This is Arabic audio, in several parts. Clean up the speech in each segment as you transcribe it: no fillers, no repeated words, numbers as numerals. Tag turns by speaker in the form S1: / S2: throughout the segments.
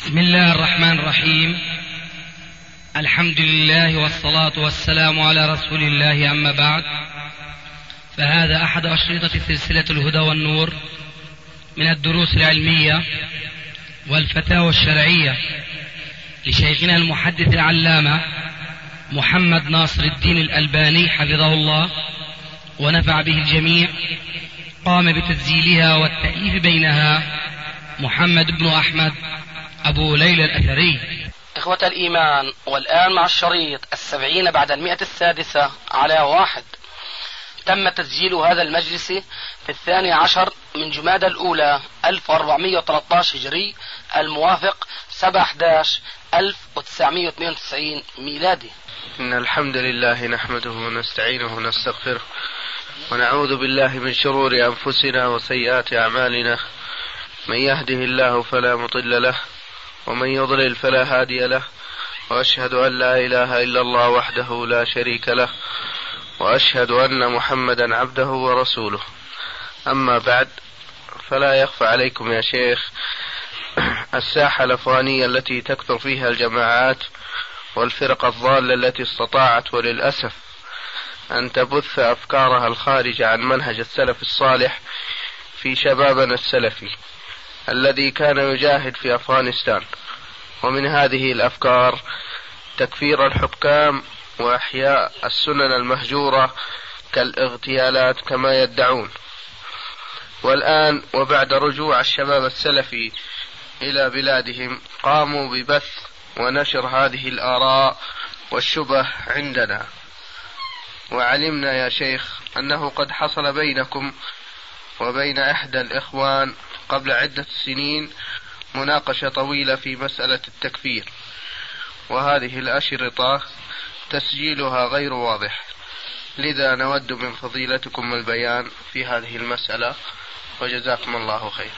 S1: بسم الله الرحمن الرحيم. الحمد لله والصلاة والسلام على رسول الله، أما بعد، فهذا أحد أشرطة سلسلة الهدى والنور من الدروس العلمية والفتاوى الشرعية لشيخنا المحدث العلامة محمد ناصر الدين الألباني حفظه الله ونفع به الجميع. قام بتسجيلها والتأليف بينها محمد بن أحمد أبو ليلى الأثري.
S2: إخوة الإيمان، والآن مع الشريط 70 بعد 100 على 1. تم تسجيل هذا المجلس في 12 من جمادى الأولى 1413 هجري، الموافق 7/11/1992 ميلادي.
S3: إن الحمد لله نحمده ونستعينه ونستغفره ونعوذ بالله من شرور أنفسنا وسيئات أعمالنا. من يهده الله فلا مضل له ومن يضلل فلا هادي له، وأشهد أن لا إله إلا الله وحده لا شريك له، وأشهد أن محمدا عبده ورسوله. أما بعد، فلا يخفى عليكم يا شيخ الساحة الأفغانية التي تكثر فيها الجماعات والفرق الضالة التي استطاعت وللأسف أن تبث أفكارها الخارجة عن منهج السلف الصالح في شبابنا السلفي الذي كان يجاهد في أفغانستان. ومن هذه الأفكار تكفير الحكام وإحياء السنن المهجورة كالاغتيالات كما يدعون. والآن وبعد رجوع الشباب السلفي إلى بلادهم قاموا ببث ونشر هذه الآراء والشبه عندنا. وعلمنا يا شيخ أنه قد حصل بينكم وبين إحدى الإخوان قبل عدة سنين مناقشة طويلة في مسألة التكفير، وهذه الأشرطة تسجيلها غير واضح، لذا نود من فضيلتكم البيان في هذه المسألة، وجزاكم الله خير.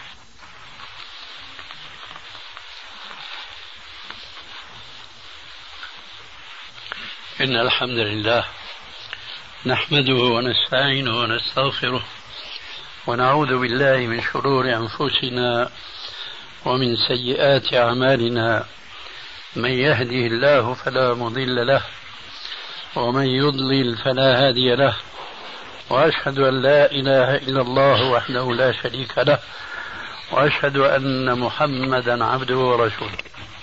S4: إن الحمد لله نحمده ونستعينه ونستغفره ونعوذ بالله من شرور أنفسنا ومن سيئات أعمالنا. من يهده الله فلا مضل له ومن يضلل فلا هادي له، وأشهد أن لا إله إلا الله وحده لا شريك له، وأشهد أن محمدا عبده ورسوله.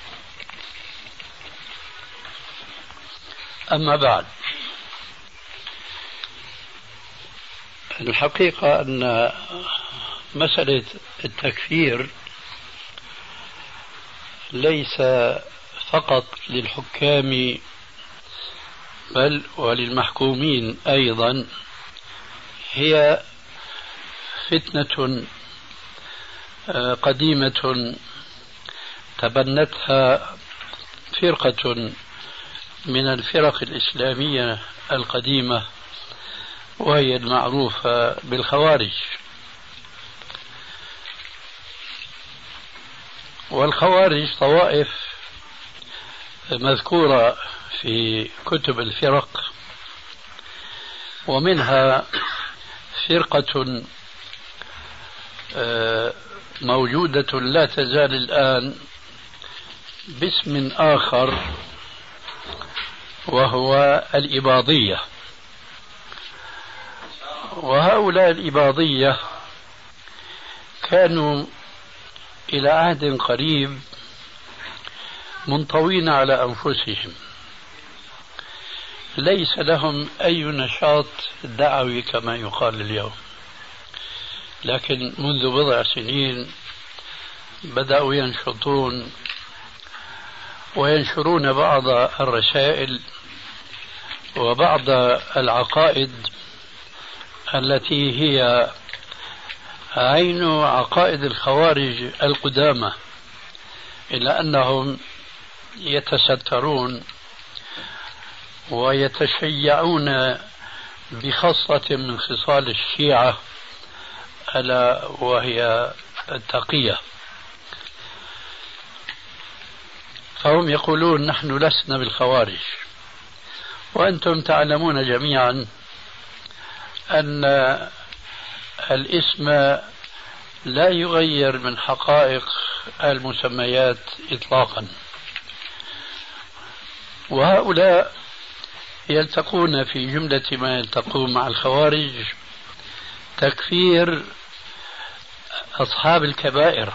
S4: أما بعد، الحقيقة أن مسألة التكفير ليس فقط للحكام بل وللمحكومين أيضا، هي فتنة قديمة تبنتها فرقة من الفرق الإسلامية القديمة، وهي المعروفة بالخوارج. والخوارج طوائف مذكورة في كتب الفرق، ومنها فرقة موجودة لا تزال الآن باسم آخر، وهو الإباضية. وهؤلاء الإباضية كانوا إلى عهد قريب منطوين على أنفسهم، ليس لهم أي نشاط دعوي كما يقال اليوم، لكن منذ بضع سنين بدأوا ينشطون وينشرون بعض الرسائل وبعض العقائد التي هي عين عقائد الخوارج القدامى، إلا أنهم يتسترون ويتشيعون بخصلة من خصال الشيعة، ألا وهي التقية. فهم يقولون نحن لسنا بالخوارج، وأنتم تعلمون جميعا أن الاسم لا يغير من حقائق المسميات إطلاقا. وهؤلاء يلتقون في جملة ما يلتقون مع الخوارج تكفير أصحاب الكبائر.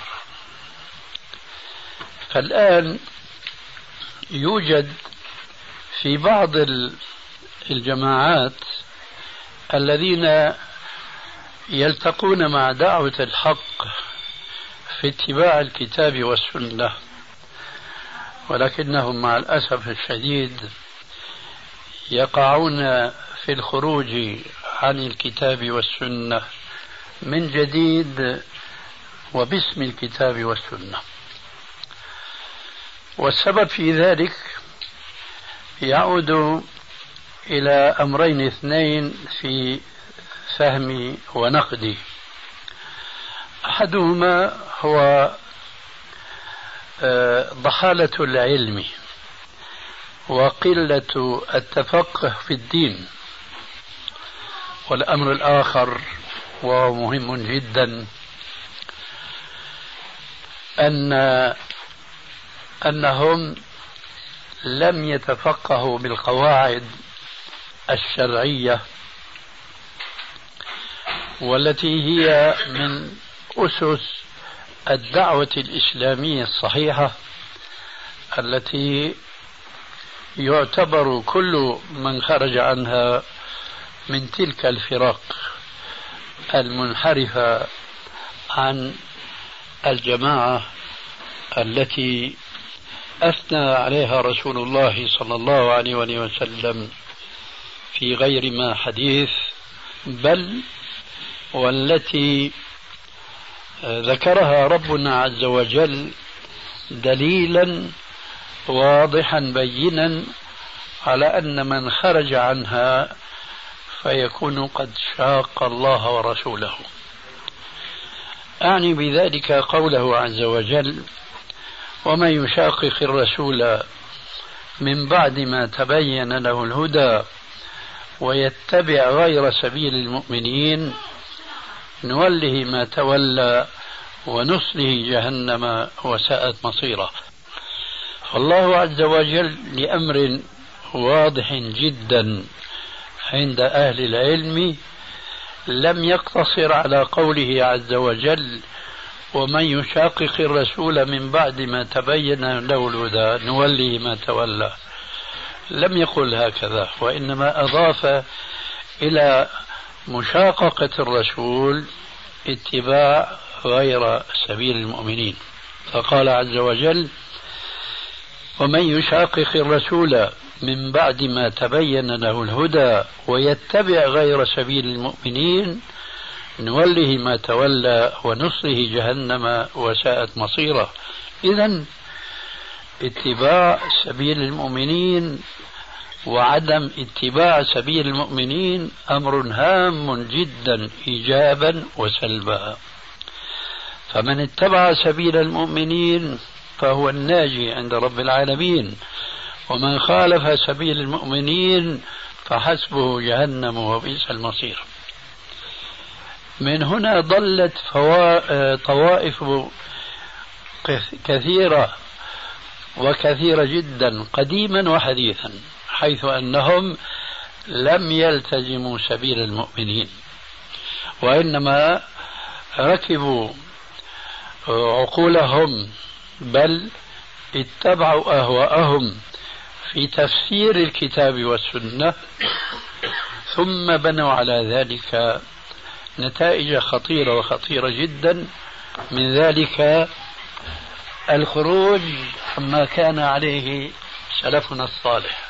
S4: فالآن يوجد في بعض الجماعات الذين يلتقون مع دعوة الحق في اتباع الكتاب والسنة، ولكنهم مع الأسف الشديد يقعون في الخروج عن الكتاب والسنة من جديد وباسم الكتاب والسنة. والسبب في ذلك يعود إلى أمرين اثنين في فهمي ونقدي. أحدهما هو ضحالة العلم وقلة التفقه في الدين، والأمر الآخر وهو مهم جدا أنهم لم يتفقهوا بالقواعد الشرعية والتي هي من أسس الدعوة الإسلامية الصحيحة، التي يعتبر كل من خرج عنها من تلك الفرق المنحرفة عن الجماعة التي أثنى عليها رسول الله صلى الله عليه وسلم في غير ما حديث، بل والتي ذكرها ربنا عز وجل دليلا واضحا بينا على أن من خرج عنها فيكون قد شاق الله ورسوله. أعني بذلك قوله عز وجل: ومن يشاقق الرسول من بعد ما تبين له الهدى ويتبع غير سبيل المؤمنين نوله ما تولى ونصله جهنم وساءت مصيره. فالله عز وجل لأمر واضح جدا عند أهل العلم لم يقتصر على قوله عز وجل: ومن يشاقق الرسول من بعد ما تبين له الهدى نوله ما تولى. لم يقل هكذا، وإنما أضاف إلى مشاققة الرسول اتباع غير سبيل المؤمنين، فقال عز وجل: ومن يشاقق الرسول من بعد ما تبين له الهدى ويتبع غير سبيل المؤمنين نوله ما تولى ونصله جهنم وساءت مصيره. إذن اتباع سبيل المؤمنين وعدم اتباع سبيل المؤمنين أمر هام جدا إيجابا وسلبا. فمن اتبع سبيل المؤمنين فهو الناجي عند رب العالمين، ومن خالف سبيل المؤمنين فحسبه جهنم وبئس المصير. من هنا ضلت طوائف كثيرة جدا قديما وحديثا، حيث أنهم لم يلتزموا سبيل المؤمنين، وإنما ركبوا عقولهم بل اتبعوا أهواءهم في تفسير الكتاب والسنة، ثم بنوا على ذلك نتائج خطيرة جدا، من ذلك الخروج عما كان عليه سلفنا الصالح.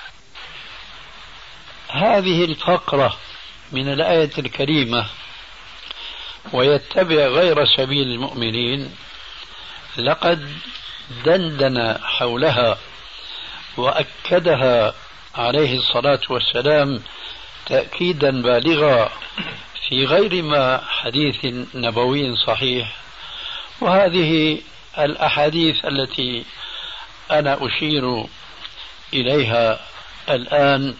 S4: هذه الفقرة من الآية الكريمة ويتبع غير سبيل المؤمنين لقد دندن حولها وأكدها عليه الصلاة والسلام تأكيدا بالغا في غير ما حديث نبوي صحيح. وهذه الأحاديث التي أنا أشير إليها الآن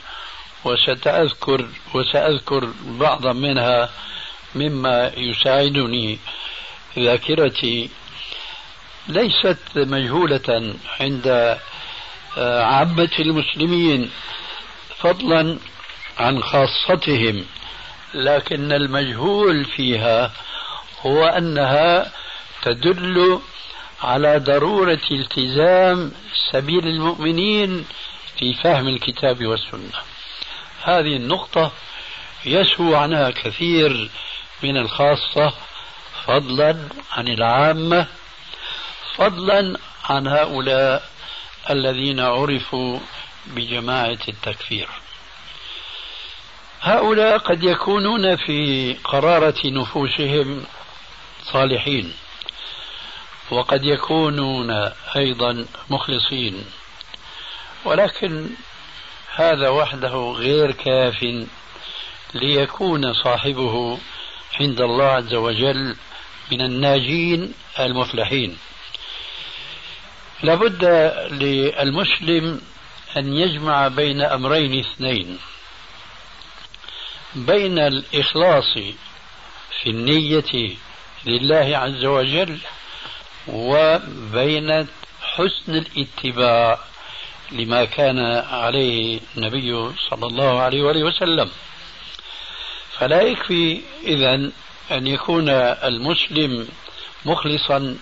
S4: وسأذكر بعضا منها مما يساعدني ذاكرتي ليست مجهولة عند عامة المسلمين فضلا عن خاصتهم، لكن المجهول فيها هو أنها تدل على ضرورة التزام سبيل المؤمنين في فهم الكتاب والسنة. هذه النقطة يسهو عنها كثير من الخاصة فضلا عن العامة، فضلا عن هؤلاء الذين عرفوا بجماعة التكفير. هؤلاء قد يكونون في قرارة نفوسهم صالحين، وقد يكونون أيضا مخلصين، ولكن هذا وحده غير كاف ليكون صاحبه عند الله عز وجل من الناجين المفلحين. لابد للمسلم أن يجمع بين أمرين اثنين: بين الإخلاص في النية لله عز وجل، وبين حسن الاتباع لما كان عليه النبي صلى الله عليه وآله وسلم. فلا يكفي إذن أن يكون المسلم مخلصا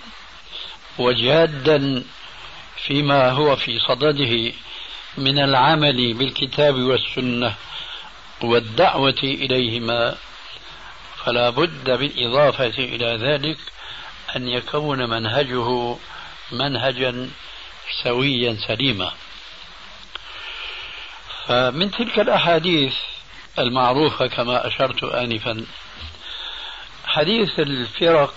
S4: وجادا فيما هو في صدده من العمل بالكتاب والسنة والدعوة إليهما، فلا بد بالإضافة إلى ذلك أن يكون منهجه منهجا سويا سليما. فمن تلك الأحاديث المعروفة كما أشرت آنفا حديث الفرق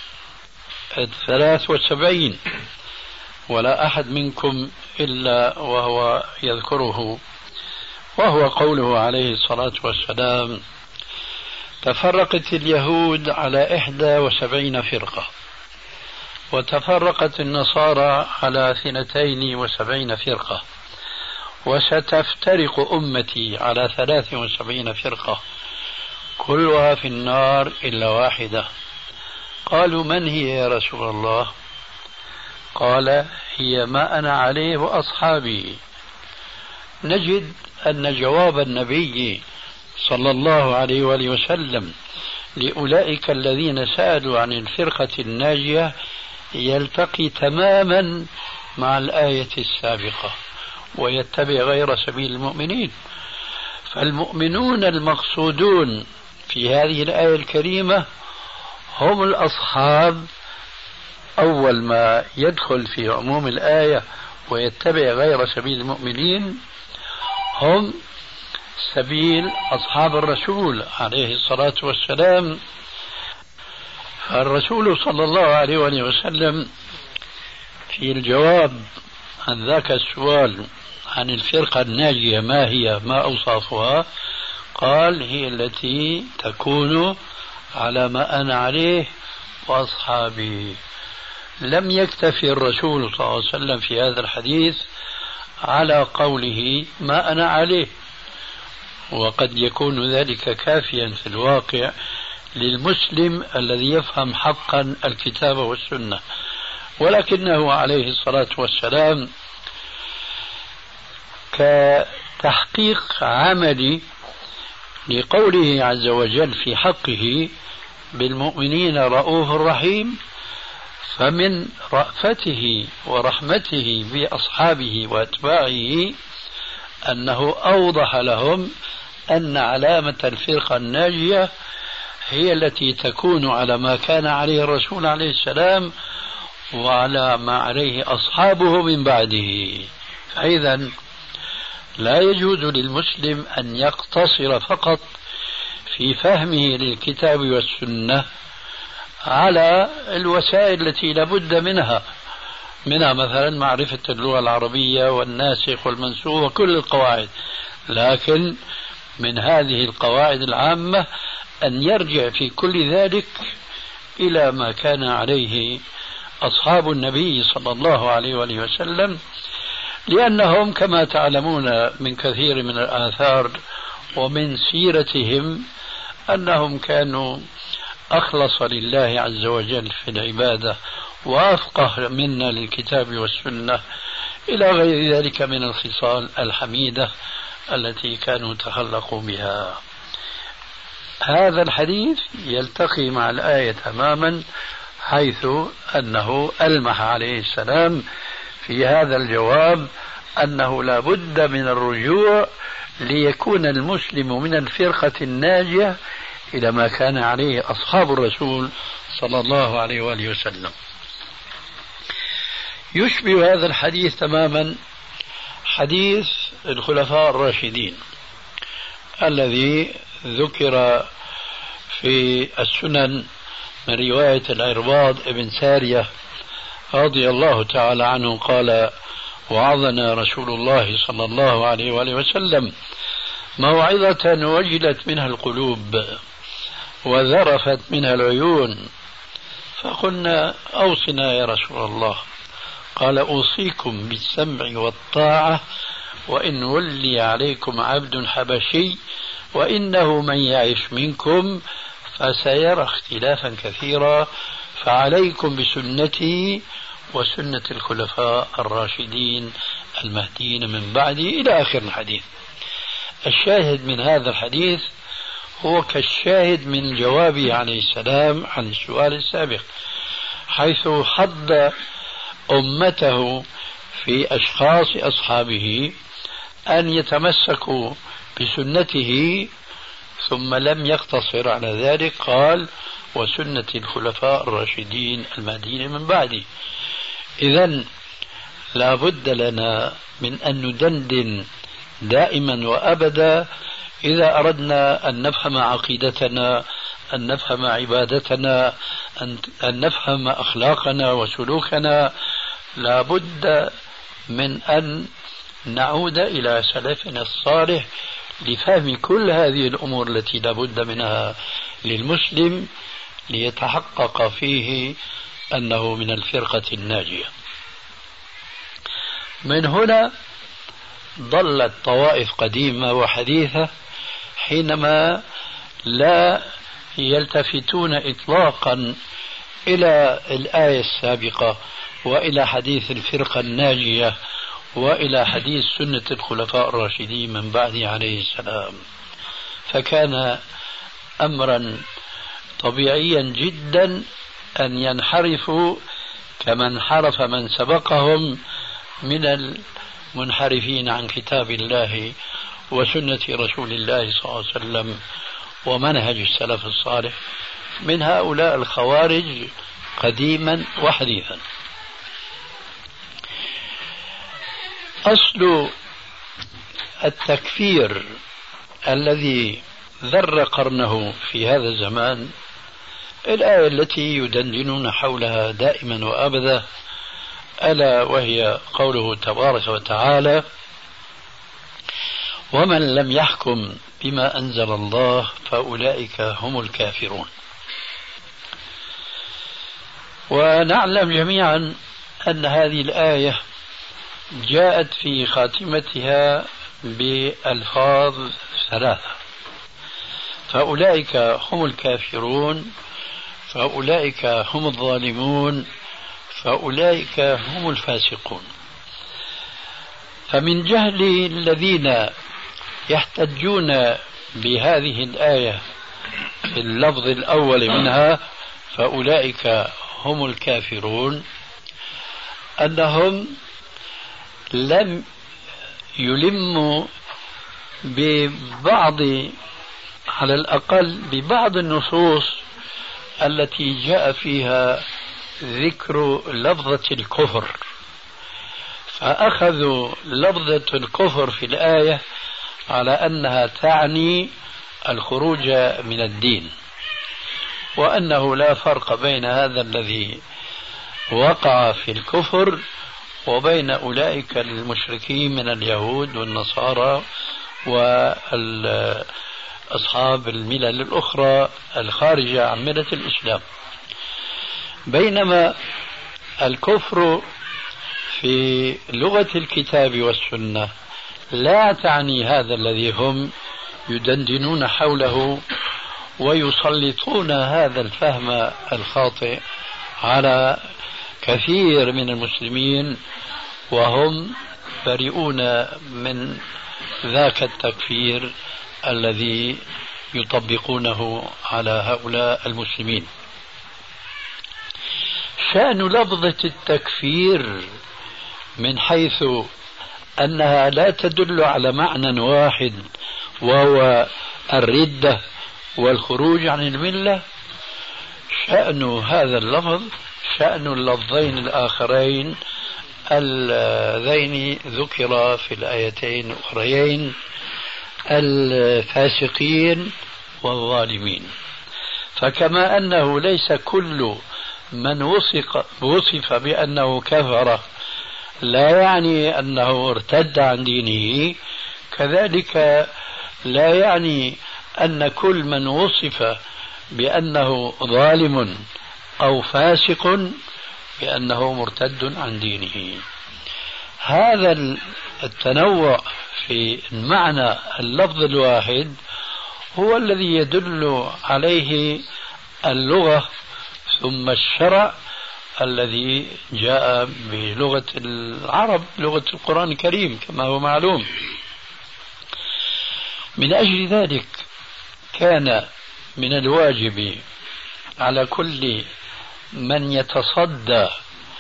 S4: 73، ولا أحد منكم إلا وهو يذكره، وهو قوله عليه الصلاة والسلام: تفرقت اليهود على 71 فرقة، وتفرقت النصارى على 72 فرقة، وستفترق أمتي على 73 فرقة، كلها في النار إلا واحدة. قالوا: من هي يا رسول الله؟ قال: هي ما أنا عليه وأصحابي. نجد أن جواب النبي صلى الله عليه وآله وسلم لأولئك الذين سألوا عن الفرقة الناجية يلتقي تماما مع الآية السابقة: ويتبع غير سبيل المؤمنين. فالمؤمنون المقصودون في هذه الآية الكريمة هم الأصحاب. أول ما يدخل في عموم الآية ويتبع غير سبيل المؤمنين هم سبيل أصحاب الرسول عليه الصلاة والسلام. فالرسول صلى الله عليه وسلم في الجواب عن ذاك السؤال عن الفرقة الناجية ما هي، ما أوصافها، قال: هي التي تكون على ما أنا عليه وأصحابي. لم يكتفي الرسول صلى الله عليه وسلم في هذا الحديث على قوله ما أنا عليه، وقد يكون ذلك كافيا في الواقع للمسلم الذي يفهم حقا الكتاب والسنة، ولكنه عليه الصلاة والسلام كتحقيق عملي لقوله عز وجل في حقه: بالمؤمنين رؤوف رحيم، فمن رأفته ورحمته بأصحابه وأتباعه أنه أوضح لهم أن علامة الفرقة الناجية هي التي تكون على ما كان عليه الرسول عليه السلام وعلى ما عليه أصحابه من بعده. فإذا لا يجوز للمسلم أن يقتصر فقط في فهمه للكتاب والسنة على الوسائل التي لابد منها مثلا معرفة اللغة العربية والناسخ والمنسوخ وكل القواعد، لكن من هذه القواعد العامة أن يرجع في كل ذلك إلى ما كان عليه أصحاب النبي صلى الله عليه وآله وسلم، لأنهم كما تعلمون من كثير من الآثار ومن سيرتهم أنهم كانوا أخلص لله عز وجل في العبادة وأفقه منا للكتاب والسنة إلى غير ذلك من الخصال الحميدة التي كانوا تخلقوا بها. هذا الحديث يلتقي مع الآية تماما، حيث أنه ألمح عليه السلام في هذا الجواب أنه لا بد من الرجوع ليكون المسلم من الفرقة الناجية إلى ما كان عليه أصحاب الرسول صلى الله عليه وآله وسلم. يشبه هذا الحديث تماما حديث الخلفاء الراشدين الذي ذكر في السنن من رواية العرباض بن سارية رضي الله تعالى عنه قال: وعظنا رسول الله صلى الله عليه وآله وسلم موعظة وجلت منها القلوب وذرفت منها العيون، فقلنا: أوصنا يا رسول الله. قال: أوصيكم بالسمع والطاعة وإن ولي عليكم عبد حبشي وإنه من يعش منكم فسيرى اختلافا كثيرا فعليكم بسنتي وسنة الخلفاء الراشدين المهديين من بعدي، إلى آخر الحديث. الشاهد من هذا الحديث هو كالشاهد من جوابه عليه السلام عن السؤال السابق، حيث حض أمته في أشخاص أصحابه أن يتمسكوا بسنته، ثم لم يقتصر على ذلك، قال: وسنة الخلفاء الراشدين المهديين من بعدي. إذن لا بد لنا من أن ندندن دائما وأبدا إذا أردنا أن نفهم عقيدتنا، أن نفهم عبادتنا، أن نفهم أخلاقنا وسلوكنا، لا بد من أن نعود إلى سلفنا الصالح لفهم كل هذه الأمور التي لا بد منها للمسلم ليتحقق فيه أنه من الفرقة الناجية. من هنا ضلت طوائف قديمة وحديثة حينما لا يلتفتون إطلاقا إلى الآية السابقة وإلى حديث الفرقة الناجية وإلى حديث سنة الخلفاء الراشدين من بعده عليه السلام، فكان أمرا طبيعيا جدا أن ينحرفوا كما انحرف من سبقهم من المنحرفين عن كتاب الله وسنة رسول الله صلى الله عليه وسلم ومنهج السلف الصالح من هؤلاء الخوارج قديما وحديثا. أصل التكفير الذي ذر قرنه في هذا الزمان الآية التي يدندنون حولها دائما وأبدا، ألا وهي قوله تبارك وتعالى: ومن لم يحكم بما أنزل الله فأولئك هم الكافرون. ونعلم جميعا أن هذه الآية جاءت في خاتمتها بألفاظ ثلاثة: فأولئك هم الكافرون، فأولئك هم الظالمون، فأولئك هم الفاسقون. فمن جهل الذين يحتجون بهذه الآية في اللفظ الأول منها فأولئك هم الكافرون أنهم لم يلموا ببعض، على الأقل ببعض النصوص التي جاء فيها ذكر لفظة الكفر، فأخذوا لفظة الكفر في الآية على أنها تعني الخروج من الدين، وأنه لا فرق بين هذا الذي وقع في الكفر وبين أولئك المشركين من اليهود والنصارى وأصحاب الملل الأخرى الخارجة عن ملة الإسلام. بينما الكفر في لغة الكتاب والسنة لا تعني هذا الذي هم يدندنون حوله ويسلطون هذا الفهم الخاطئ على كثير من المسلمين وهم بريئون من ذاك التكفير الذي يطبقونه على هؤلاء المسلمين. شأن لفظة التكفير من حيث أنها لا تدل على معنى واحد وهو الردة والخروج عن الملة، شأن هذا اللفظ شأن اللفظين الآخرين اللذين ذكرا في الآيتين الأخريين، الفاسقين والظالمين. فكما أنه ليس كل من وصف بأنه كفر لا يعني أنه ارتد عن دينه، كذلك لا يعني أن كل من وصف بأنه ظالم أو فاسق بأنه مرتد عن دينه. هذا التنوع في معنى اللفظ الواحد هو الذي يدل عليه اللغة ثم الشرع الذي جاء بلغة العرب، لغة القرآن الكريم كما هو معلوم. من أجل ذلك كان من الواجب على كل من يتصدى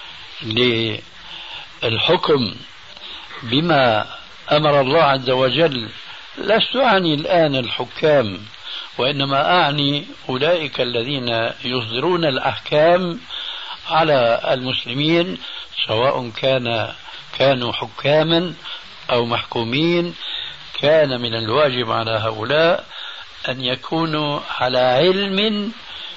S4: للحكم بما أمر الله عز وجل، لست أعني الآن الحكام وإنما أعني أولئك الذين يصدرون الأحكام على المسلمين، سواء كانوا حكاما أو محكومين، كان من الواجب على هؤلاء أن يكونوا على علم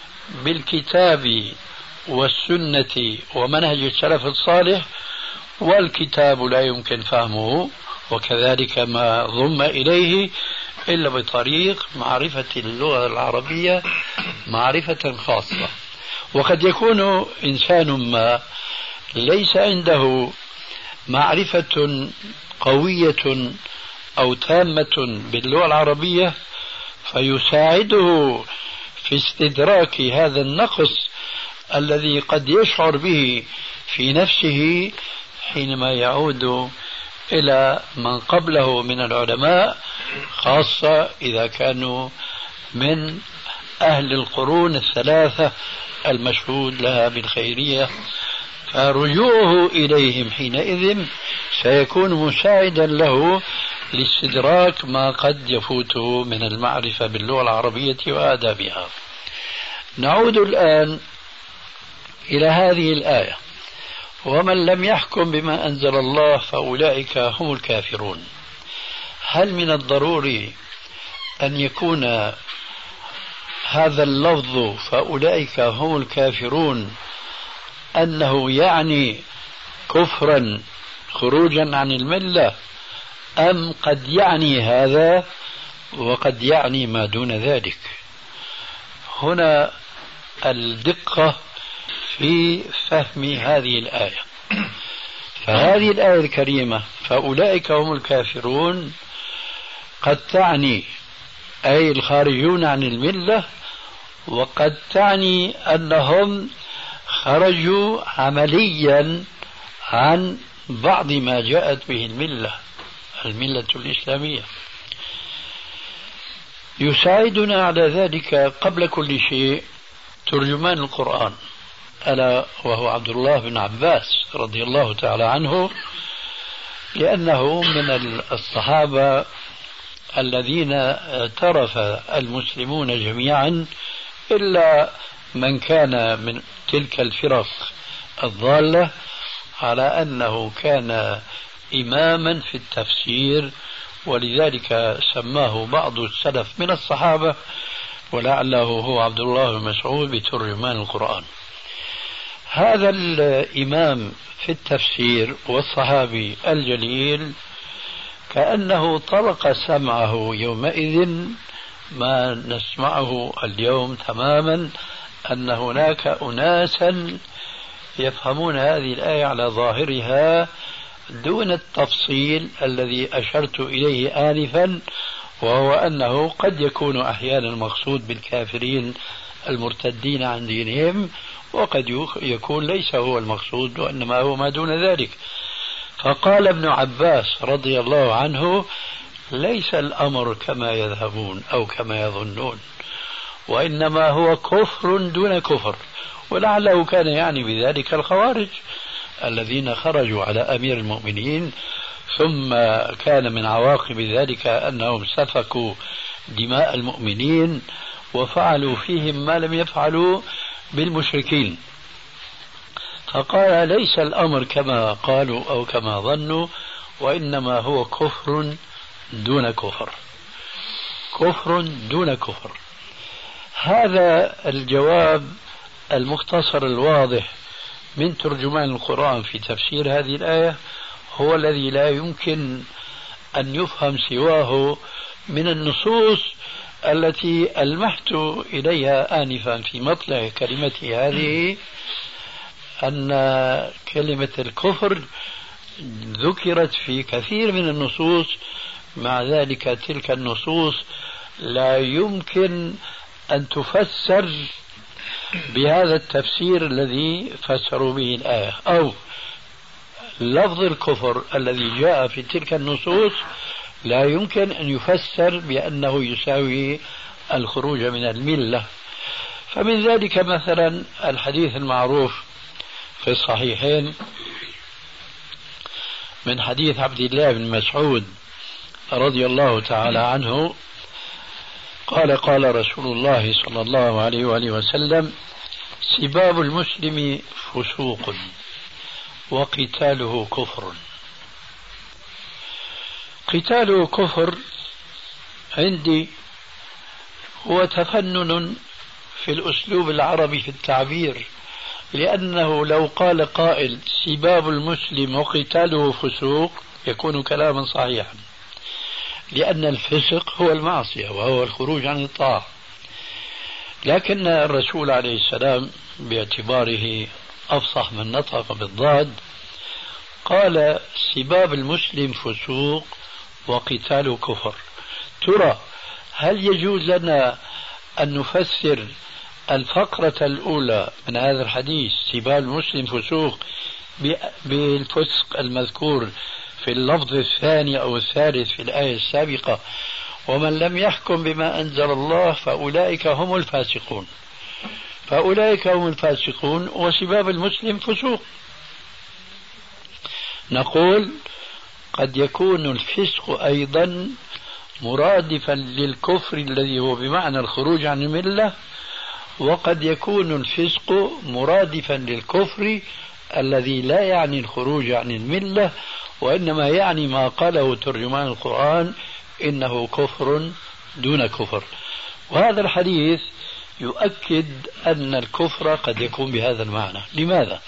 S4: بالكتاب والسنة ومنهج السلف الصالح، والكتاب لا يمكن فهمه وكذلك ما ضم إليه إلا بطريق معرفة اللغة العربية معرفة خاصة. وقد يكون إنسان ما ليس عنده معرفة قوية أو تامة باللغة العربية فيساعده في استدراك هذا النقص الذي قد يشعر به في نفسه حينما يعود إلى من قبله من العلماء، خاصة إذا كانوا من أهل القرون الثلاثة المشهود لها بالخيرية، فرجوعه إليهم حينئذ سيكون مساعدا له لاستدراك ما قد يفوته من المعرفة باللغة العربية وآدابها. نعود الآن إلى هذه الآية: ومن لم يحكم بما أنزل الله فأولئك هم الكافرون. هل من الضروري أن يكون هذا اللفظ فأولئك هم الكافرون أنه يعني كفرا خروجا عن الملة، أم قد يعني هذا وقد يعني ما دون ذلك؟ هنا الدقة في فهم هذه الآية. فهذه الآية الكريمة فأولئك هم الكافرون قد تعني أي الخارجون عن الملة، وقد تعني أنهم خرجوا عمليا عن بعض ما جاءت به الملة الإسلامية. يساعدنا على ذلك قبل كل شيء ترجمان القرآن، ألا وهو عبد الله بن عباس رضي الله تعالى عنه، لأنه من الصحابة الذين اعترف المسلمون جميعا إلا من كان من تلك الفرق الضالة على أنه كان إماما في التفسير، ولذلك سماه بعض السلف من الصحابة ولعله هو عبد الله بن مسعود بترجمان القرآن. هذا الإمام في التفسير والصحابي الجليل كأنه طلق سمعه يومئذ ما نسمعه اليوم تماما، أن هناك أناسا يفهمون هذه الآية على ظاهرها دون التفصيل الذي أشرت إليه آنفا، وهو أنه قد يكون أحيانا المقصود بالكافرين المرتدين عن دينهم، وقد يكون ليس هو المقصود وإنما هو ما دون ذلك. فقال ابن عباس رضي الله عنه: ليس الأمر كما يذهبون أو كما يظنون، وإنما هو كفر دون كفر. ولعله كان يعني بذلك الخوارج الذين خرجوا على أمير المؤمنين، ثم كان من عواقب ذلك أنهم سفكوا دماء المؤمنين وفعلوا فيهم ما لم يفعلوا بالمشركين. فقال: ليس الأمر كما قالوا أو كما ظنوا، وإنما هو كفر دون كفر، كفر دون كفر. هذا الجواب المختصر الواضح من ترجمان القرآن في تفسير هذه الآية هو الذي لا يمكن أن يفهم سواه من النصوص التي ألمحت إليها آنفا في مطلع كلمتي هذه، أن كلمة الكفر ذكرت في كثير من النصوص، مع ذلك تلك النصوص لا يمكن أن تفسر بهذا التفسير الذي فسروا به الآية، أو لفظ الكفر الذي جاء في تلك النصوص لا يمكن أن يفسر بأنه يساوي الخروج من الملة. فمن ذلك مثلا الحديث المعروف في الصحيحين من حديث عبد الله بن مسعود رضي الله تعالى عنه قال: قال رسول الله صلى الله عليه وآله وسلم: سباب المسلم فسوق وقتاله كفر. قتاله كفر عندي هو تفنن في الأسلوب العربي في التعبير، لأنه لو قال قائل سباب المسلم وقتاله فسوق يكون كلاما صحيحا، لأن الفسق هو المعصية وهو الخروج عن الطاعة. لكن الرسول عليه السلام باعتباره أفصح من نطق بالضاد قال: سباب المسلم فسوق وقتاله كفر. ترى هل يجوز لنا أن نفسر الفقرة الأولى من هذا الحديث سباب المسلم فسوق بالفسق المذكور في اللفظ الثاني أو الثالث في الآية السابقة: ومن لم يحكم بما أنزل الله فأولئك هم الفاسقون، فأولئك هم الفاسقون وسباب المسلم فسوق؟ نقول: قد يكون الفسق أيضا مرادفا للكفر الذي هو بمعنى الخروج عن الملة، وقد يكون الفسق مرادفا للكفر الذي لا يعني الخروج عن الملة، وإنما يعني ما قاله ترجمان القرآن: إنه كفر دون كفر. وهذا الحديث يؤكد أن الكفر قد يكون بهذا المعنى. لماذا؟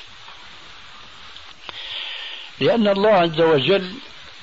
S4: لأن الله عز وجل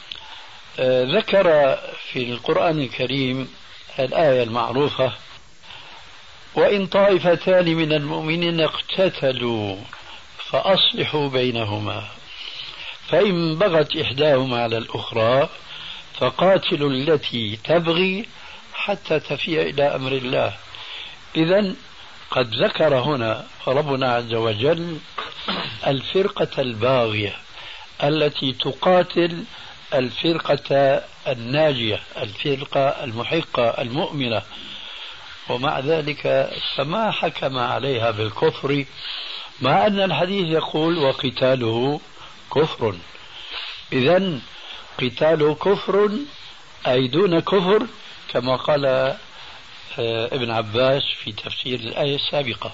S4: ذكر في القرآن الكريم الآية المعروفة: وإن طائفتان من المؤمنين اقتتلوا فأصلحوا بينهما فإن بغت إحداهما على الأخرى فقاتلوا التي تبغي حتى تفيء إلى أمر الله. إذن قد ذكر هنا ربنا عز وجل الفرقة الباغية التي تقاتل الفرقة الناجية، الفرقة المحقة المؤمنة، ومع ذلك فما حكم عليها بالكفر، مع أن الحديث يقول: وقتاله كفر. إذن قتاله كفر أي دون كفر، كما قال ابن عباس في تفسير الآية السابقة.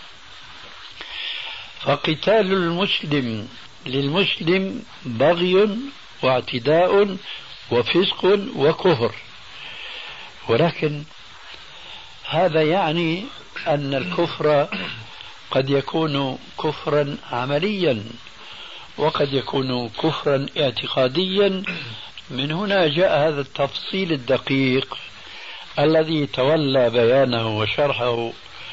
S4: فقتال المسلم للمسلم بغي واعتداء وفسق وكفر، ولكن هذا يعني أن الكفر قد يكون كفرا عمليا وقد يكون كفرا اعتقاديا. من هنا جاء هذا التفصيل الدقيق الذي تولى بيانه وشرحه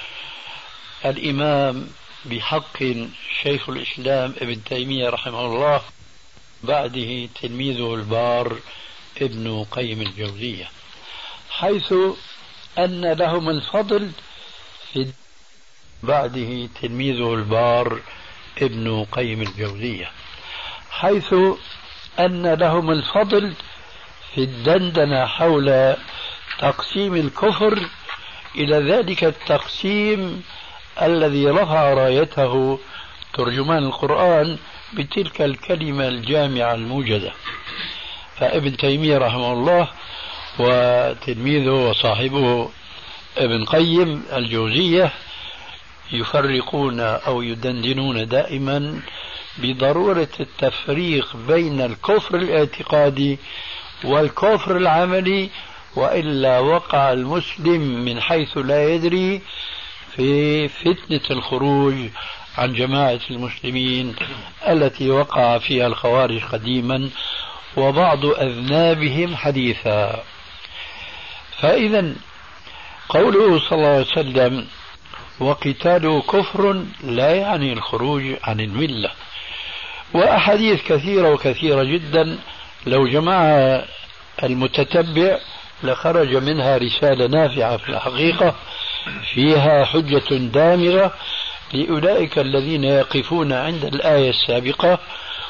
S4: الإمام بحق شيخ الإسلام ابن تيمية رحمه الله، بعده تلميذه البار ابن قيم الجوزية، حيث أن لهم الفضل في بعده تلميذه البار ابن قيم الجوزية، حيث أن لهم الفضل في الدندنة حول تقسيم الكفر إلى ذلك التقسيم الذي رفع رايته ترجمان القرآن بتلك الكلمة الجامعة الموجزة. فابن تيمية رحمه الله وتلميذه وصاحبه ابن قيم الجوزية يفرقون أو يدندنون دائما بضرورة التفريق بين الكفر الاعتقادي والكفر العملي، وإلا وقع المسلم من حيث لا يدري في فتنة الخروج عن جماعة المسلمين التي وقع فيها الخوارج قديما وبعض أذنابهم حديثا. فإذا قوله صلى الله عليه وسلم وقتاله كفر لا يعني الخروج عن الملة، وأحاديث كثيرة وكثيرة جدا لو جمعها المتتبع لخرج منها رسالة نافعة في الحقيقة فيها حجة دامغة لأولئك الذين يقفون عند الآية السابقة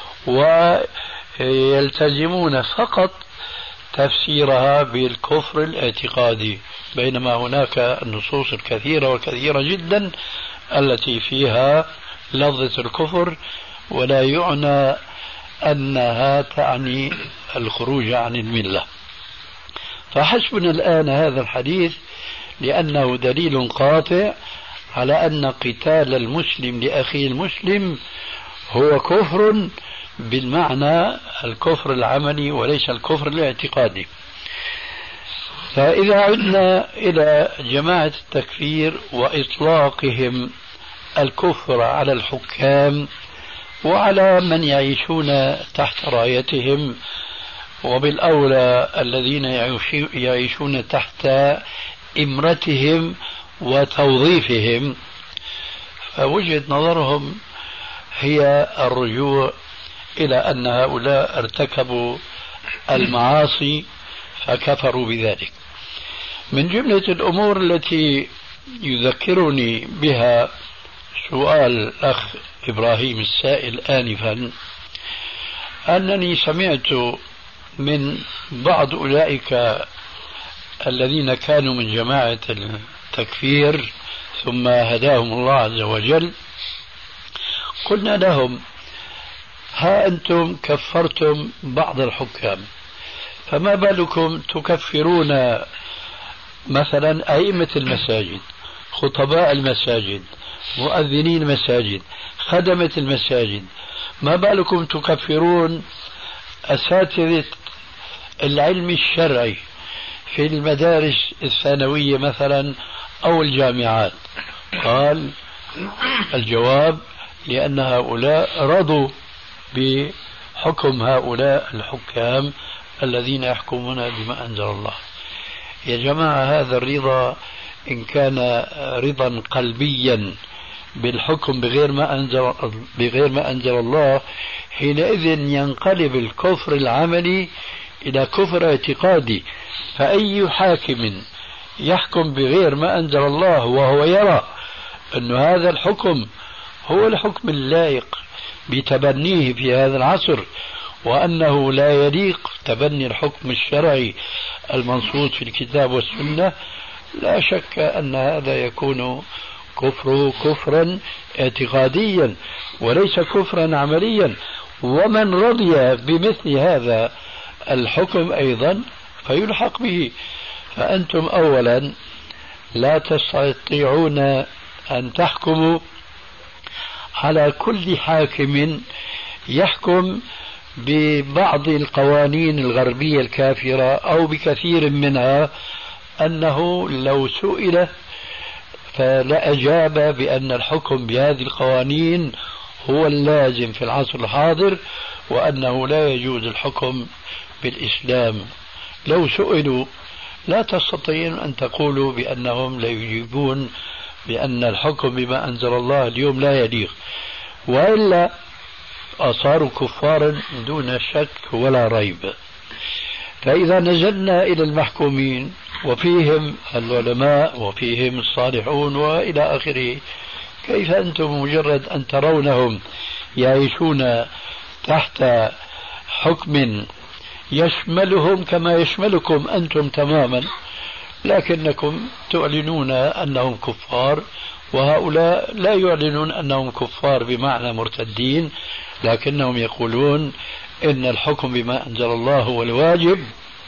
S4: ويلتزمون فقط تفسيرها بالكفر الاعتقادي، بينما هناك النصوص الكثيرة وكثيرة جدا التي فيها لفظة الكفر ولا يعنى أنها تعني الخروج عن الملة. فحسبنا الآن هذا الحديث لأنه دليل قاطع على أن قتال المسلم لأخيه المسلم هو كفر بالمعنى الكفر العملي وليس الكفر الاعتقادي. فإذا عدنا إلى جماعة التكفير وإطلاقهم الكفر على الحكام وعلى من يعيشون تحت رايتهم، وبالأولى الذين يعيشون تحت إمرتهم وتوظيفهم، فوجهة نظرهم هي الرجوع إلى أن هؤلاء ارتكبوا المعاصي فكفروا بذلك. من جملة الأمور التي يذكرني بها سؤال الأخ إبراهيم السائل آنفا، أنني سمعت من بعض أولئك الذين كانوا من جماعة التكفير ثم هداهم الله عز وجل، قلنا لهم ها أنتم كفرتم بعض الحكام، فما بالكم تكفرون مثلا أئمة المساجد، خطباء المساجد، مؤذنين المساجد، خدمة المساجد، ما بالكم تكفرون أساتذة العلم الشرعي في المدارس الثانوية مثلا أو الجامعات؟ قال الجواب لأن هؤلاء رضوا بحكم هؤلاء الحكام الذين يحكمون بما أنزل الله. يا جماعة هذا الرضا إن كان رضا قلبيا بالحكم بغير ما أنزل الله، حينئذ ينقلب الكفر العملي إلى كفر اعتقادي. فأي حاكم يحكم بغير ما أنزل الله وهو يرى أن هذا الحكم هو الحكم اللائق بتبنيه في هذا العصر، وأنه لا يليق تبني الحكم الشرعي المنصوص في الكتاب والسنة، لا شك أن هذا يكون كفره كفرا اعتقاديا وليس كفرا عمليا. ومن رضي بمثل هذا الحكم أيضا فيلحق به. فأنتم أولا لا تستطيعون أن تحكموا على كل حاكم يحكم ببعض القوانين الغربية الكافرة أو بكثير منها أنه لو سئل فلأجاب بأن الحكم بهذه القوانين هو اللازم في العصر الحاضر، وأنه لا يجوز الحكم بالإسلام. لو سئلوا لا تستطيعون أن تقولوا بأنهم لا يجيبون بأن الحكم بما أنزل الله اليوم لا يليق، وإلا أصاروا كفارا دون شك ولا ريب. فإذا نزلنا إلى المحكومين وفيهم العلماء وفيهم الصالحون وإلى آخره كيف أنتم مجرد أن ترونهم يعيشون تحت حكم يشملهم كما يشملكم أنتم تماما، لكنكم تعلنون أنهم كفار، وهؤلاء لا يعلنون أنهم كفار بمعنى مرتدين، لكنهم يقولون إن الحكم بما أنزل الله هو الواجب،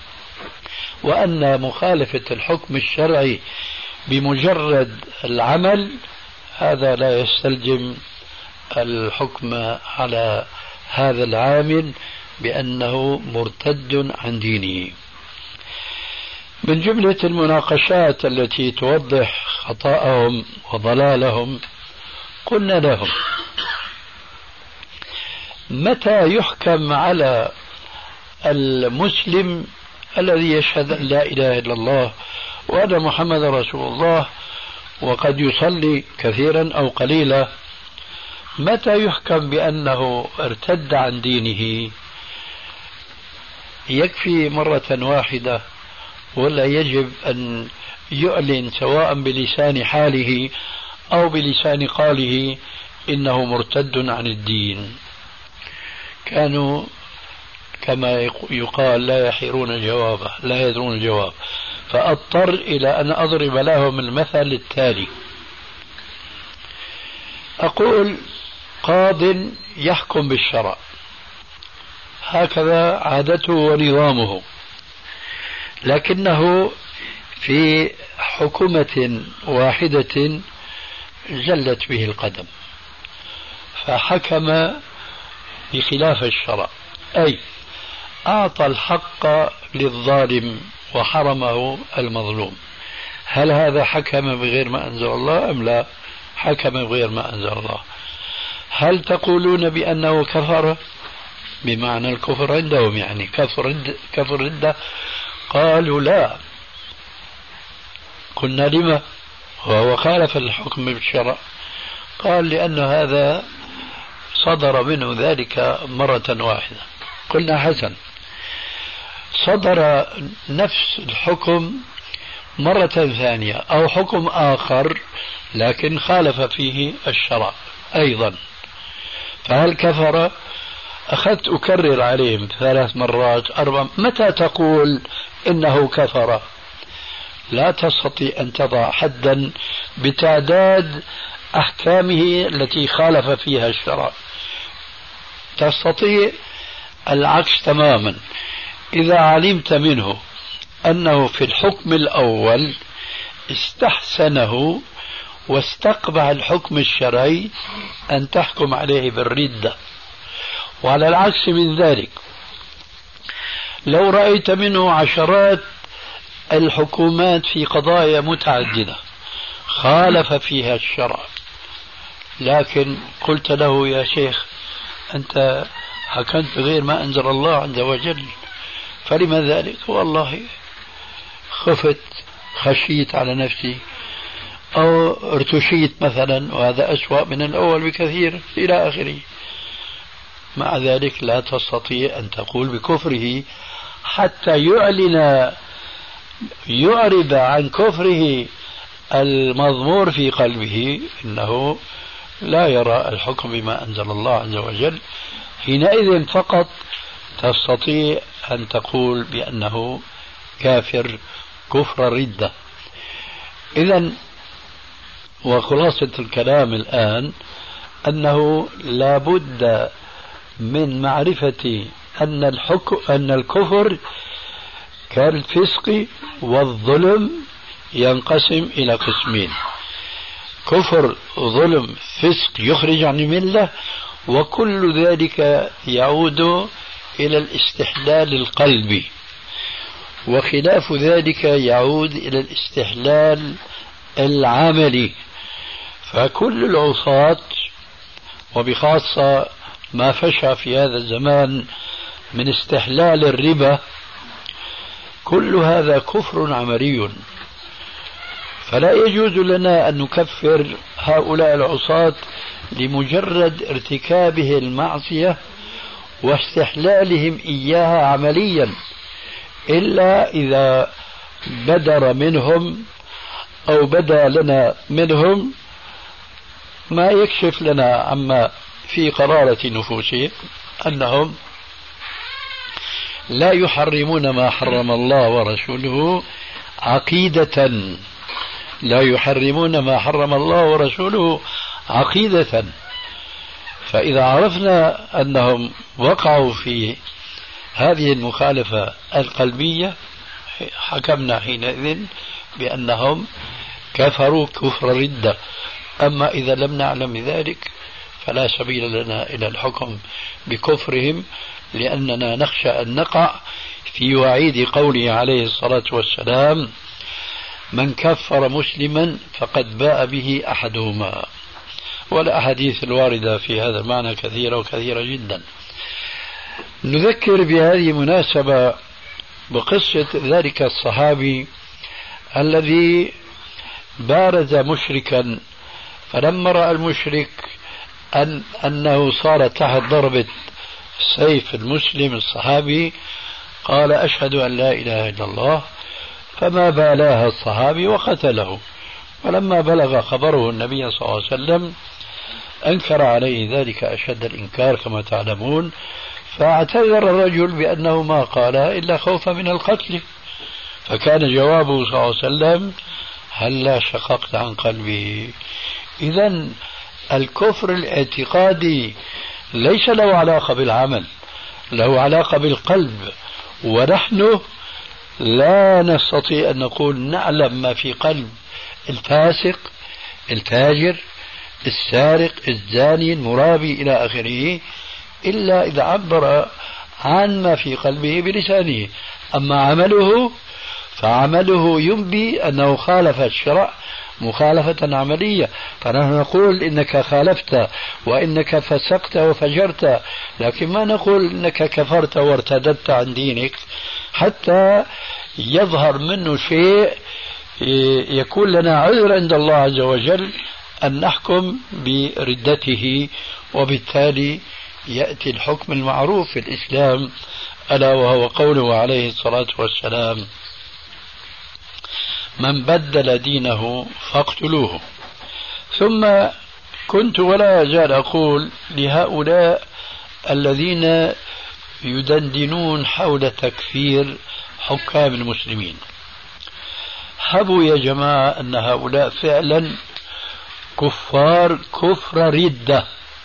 S4: وأن مخالفة الحكم الشرعي بمجرد العمل هذا لا يستلزم الحكم على هذا العامل بأنه مرتد عن دينه. من جملة المناقشات التي توضح خطأهم وضلالهم قلنا لهم: متى يحكم على المسلم الذي يشهد أن لا إله إلا الله وأن محمد رسول الله وقد يصلي كثيرا أو قليلا، متى يحكم بأنه ارتد عن دينه؟ يكفي مرة واحدة ولا يجب أن يعلن سواء بلسان حاله أو بلسان قاله إنه مرتد عن الدين؟ كانوا كما يقال لا يحيرون جوابه، لا يدرون الجواب، فأضطر إلى أن أضرب لهم المثل التالي. أقول: قاض يحكم بالشرع، هكذا عادته ونظامه، لكنه في حكومة واحدة زلت به القدم فحكم بخلاف الشرع، أي أعطى الحق للظالم وحرمه المظلوم. هل هذا حكم بغير ما أنزل الله أم لا؟ حكم بغير ما أنزل الله. هل تقولون بأنه كفر بمعنى الكفر عندهم، يعني كفر ردة؟ قالوا لا. قلنا: لما؟ وهو خالف الحكم بالشرع. قال: لأن هذا صدر منه ذلك مرة واحدة. قلنا: حسن، صدر نفس الحكم مرة ثانية أو حكم آخر لكن خالف فيه الشرع أيضا، فهل كفر؟ أخذت أكرر عليهم 3 مرات 4. متى تقول إنه كفر؟ لا تستطيع أن تضع حدا بتعداد أحكامه التي خالف فيها الشرع. تستطيع العكس تماما. إذا علمت منه أنه في الحكم الأول استحسنه واستقبح الحكم الشرعي أن تحكم عليه بالردة. وعلى العكس من ذلك، لو رأيت منه عشرات الحكومات في قضايا متعددة خالف فيها الشرع، لكن قلت له: يا شيخ أنت حكمت بغير ما أنزل الله عز وجل، فلما ذلك؟ والله خشيت على نفسي أو ارتشيت مثلا، وهذا أسوأ من الأول بكثير إلى آخره. مع ذلك لا تستطيع أن تقول بكفره حتى يعرب عن كفره المضمور في قلبه إنه لا يرى الحكم بما أنزل الله عز وجل. حينئذ فقط تستطيع أن تقول بأنه كافر كفر ردة. إذن وخلاصة الكلام الآن أنه لا بد من معرفة أن الكفر كالفسق والظلم ينقسم إلى قسمين: كفر، ظلم، فسق يخرج عن الملة، وكل ذلك يعود إلى الاستحلال القلبي، وخلاف ذلك يعود إلى الاستحلال العملي. فكل العصاة وبخاصة ما فشى في هذا الزمان من استحلال الربا كل هذا كفر عملي، فلا يجوز لنا أن نكفر هؤلاء العصاة لمجرد ارتكابه المعصية واستحلالهم إياها عمليا، إلا إذا بدر منهم أو بدا لنا منهم ما يكشف لنا عما في قرارة نفوسهم أنهم لا يحرمون ما حرم الله ورسوله عقيدة، لا يحرمون ما حرم الله ورسوله عقيدة. فإذا عرفنا أنهم وقعوا في هذه المخالفة القلبية حكمنا حينئذ بأنهم كفروا كفر ردة. أما إذا لم نعلم ذلك فلا سبيل لنا إلى الحكم بكفرهم، لأننا نخشى أن نقع في وعيد قوله عليه الصلاة والسلام: من كفر مسلما فقد باء به أحدهما. والأحاديث الواردة في هذا المعنى كثيرة وكثيرة جدا. نذكر بهذه المناسبة بقصة ذلك الصحابي الذي بارز مشركا، فلما رأى المشرك أنه صار تحت ضربة سيف المسلم الصحابي قال: أشهد أن لا إله إلا الله، فما بالاها الصحابي وقتله. ولما بلغ خبره النبي صلى الله عليه وسلم أنكر عليه ذلك أشد الإنكار كما تعلمون، فاعتذر الرجل بأنه ما قال إلا خوفا من القتل. فكان جوابه صلى الله عليه وسلم: هلا شققت عن قلبي. إذن الكفر الاعتقادي ليس له علاقة بالعمل، له علاقة بالقلب، ونحن لا نستطيع أن نقول نعلم ما في قلب الفاسق الفاجر السارق الزاني المرابي إلى آخره إلا إذا عبر عن ما في قلبه بلسانه. أما عمله فعمله ينبي أنه خالف الشرع مخالفة عملية، فنحن نقول إنك خالفت وإنك فسقت وفجرت، لكن ما نقول إنك كفرت وارتدت عن دينك حتى يظهر منه شيء يكون لنا عذر عند الله عز وجل أن نحكم بردته، وبالتالي يأتي الحكم المعروف في الإسلام ألا وهو قوله عليه الصلاة والسلام: من بدل دينه فاقتلوه. ثم كنت ولا أزال أقول لهؤلاء الذين يدندنون حول تكفير حكام المسلمين: هبوا يا جماعة أن هؤلاء فعلا كفار كفر ردة،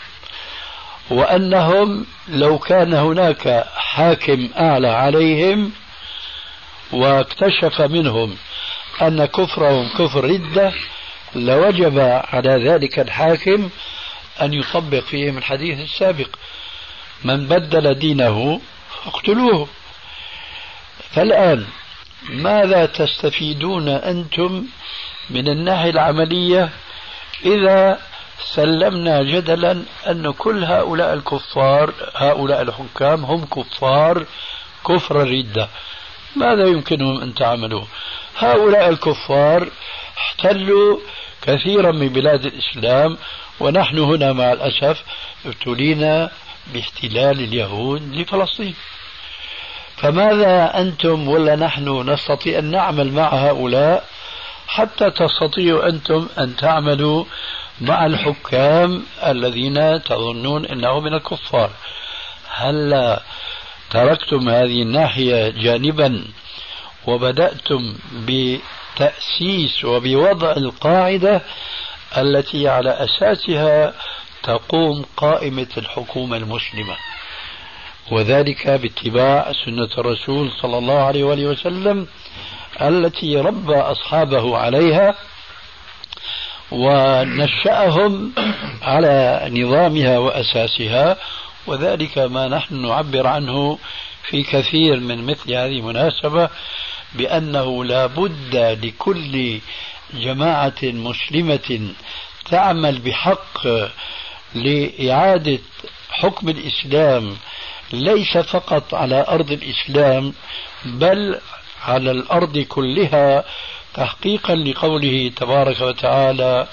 S4: وأنهم لو كان هناك حاكم أعلى عليهم واكتشف منهم أن كفرهم كفر ردة لوجب على ذلك الحاكم أن يطبق فيهم الحديث السابق: من بدل دينه فاقتلوه. فالآن ماذا تستفيدون أنتم من الناحية العملية إذا سلمنا جدلا أن كل هؤلاء الكفار هؤلاء الحكام هم كفار كفر الردة؟ ماذا يمكنهم أن تعملوا؟ هؤلاء الكفار احتلوا كثيرا من بلاد الإسلام، ونحن هنا مع الأسف ابتلينا باحتلال اليهود لفلسطين. فماذا أنتم ولا نحن نستطيع أن نعمل مع هؤلاء حتى تستطيعوا أنتم أن تعملوا مع الحكام الذين تظنون أنهم من الكفار؟ هل تركتم هذه الناحية جانبا وبدأتم بتأسيس وبوضع القاعدة التي على أساسها تقوم قائمة الحكومة المسلمة، وذلك باتباع سنة الرسول صلى الله عليه وآله وسلم التي ربى أصحابه عليها ونشأهم على نظامها وأساسها، وذلك ما نحن نعبر عنه في كثير من مثل هذه المناسبة بأنه لا بد لكل جماعة مسلمة تعمل بحق لإعادة حكم الإسلام ليس فقط على أرض الإسلام بل على الأرض كلها، تحقيقا لقوله تبارك وتعالى: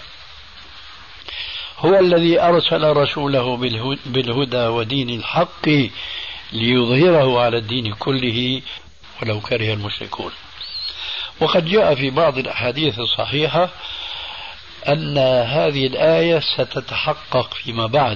S4: هو الذي أرسل رسوله بالهدى ودين الحق ليظهره على الدين كله ولو كره المشركون. وقد جاء في بعض الأحاديث الصحيحة أن هذه الآية ستتحقق فيما بعد.